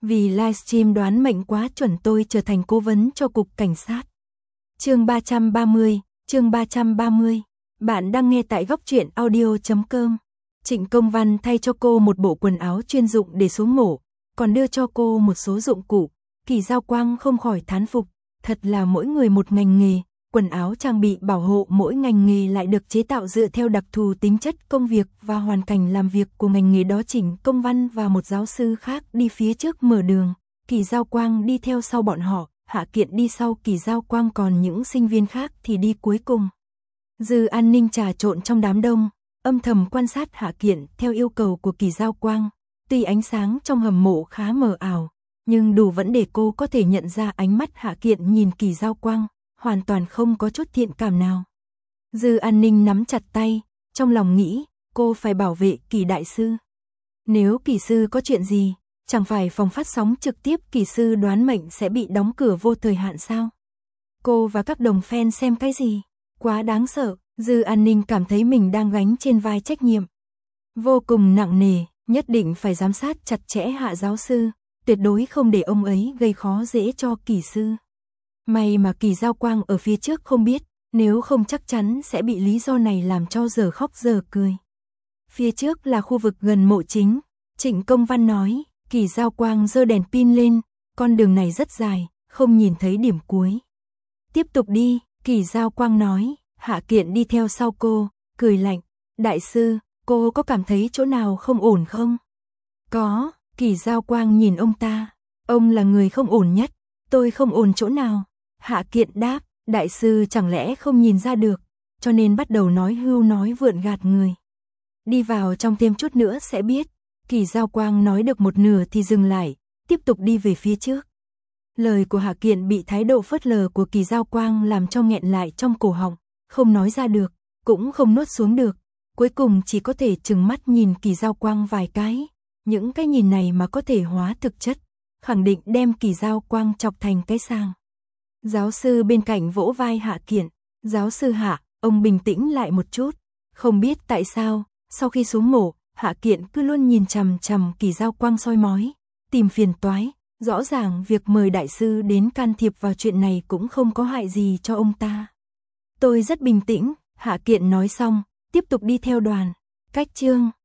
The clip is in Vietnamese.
Vì livestream đoán mệnh quá chuẩn tôi trở thành cố vấn cho cục cảnh sát. Chương 330. Bạn đang nghe tại góc truyện audio.com. Trịnh Công Văn thay cho cô một bộ quần áo chuyên dụng để xuống mổ, còn đưa cho cô một số dụng cụ. Kỳ Giao Quang không khỏi thán phục, thật là mỗi người một ngành nghề, quần áo trang bị bảo hộ mỗi ngành nghề lại được chế tạo dựa theo đặc thù tính chất công việc và hoàn cảnh làm việc của ngành nghề đó. Trịnh Công Văn và một giáo sư khác đi phía trước mở đường, Kỳ Giao Quang đi theo sau bọn họ, Hạ Kiện đi sau Kỳ Giao Quang, còn những sinh viên khác thì đi cuối cùng. Dư An Ninh trà trộn trong đám đông, âm thầm quan sát Hạ Kiện theo yêu cầu của Kỳ Giao Quang. Tuy ánh sáng trong hầm mộ khá mờ ảo, nhưng đủ vẫn để cô có thể nhận ra ánh mắt Hạ Kiện nhìn Kỳ Giao Quang, hoàn toàn không có chút thiện cảm nào. Dư An Ninh nắm chặt tay, trong lòng nghĩ, cô phải bảo vệ Kỳ đại sư. Nếu Kỳ sư có chuyện gì, chẳng phải phòng phát sóng trực tiếp Kỳ sư đoán mệnh sẽ bị đóng cửa vô thời hạn sao? Cô và các đồng fan xem cái gì? Quá đáng sợ. Dư An Ninh cảm thấy mình đang gánh trên vai trách nhiệm vô cùng nặng nề, nhất định phải giám sát chặt chẽ Hạ giáo sư, tuyệt đối không để ông ấy gây khó dễ cho Kỳ sư. May mà Kỳ Giao Quang ở phía trước không biết, nếu không chắc chắn sẽ bị lý do này làm cho giờ khóc giờ cười. Phía trước là khu vực gần mộ chính, Trịnh Công Văn nói. Kỳ Giao Quang giơ đèn pin lên, con đường này rất dài, không nhìn thấy điểm cuối. Tiếp tục đi, Kỳ Giao Quang nói. Hạ Kiện đi theo sau cô, cười lạnh. Đại sư, cô có cảm thấy chỗ nào không ổn không? Có, Kỳ Giao Quang nhìn ông ta. Ông là người không ổn nhất, tôi không ổn chỗ nào? Hạ Kiện đáp. Đại sư chẳng lẽ không nhìn ra được, cho nên bắt đầu nói hưu nói vượn gạt người. Đi vào trong thêm chút nữa sẽ biết. Kỳ Giao Quang nói được một nửa thì dừng lại, tiếp tục đi về phía trước. Lời của Hạ Kiện bị thái độ phớt lờ của Kỳ Giao Quang làm cho nghẹn lại trong cổ họng, không nói ra được, cũng không nuốt xuống được. Cuối cùng chỉ có thể trừng mắt nhìn Kỳ Giao Quang vài cái. Những cái nhìn này mà có thể hóa thực chất, khẳng định đem Kỳ Giao Quang chọc thành cái sang. Giáo sư bên cạnh vỗ vai Hạ Kiện. Giáo sư Hạ, ông bình tĩnh lại một chút. Không biết tại sao, sau khi xuống mổ, Hạ Kiện cứ luôn nhìn chằm chằm Kỳ Giao Quang soi mói, tìm phiền toái. Rõ ràng việc mời đại sư đến can thiệp vào chuyện này cũng không có hại gì cho ông ta. Tôi rất bình tĩnh, Hạ Kiện nói xong, tiếp tục đi theo đoàn. Cách chương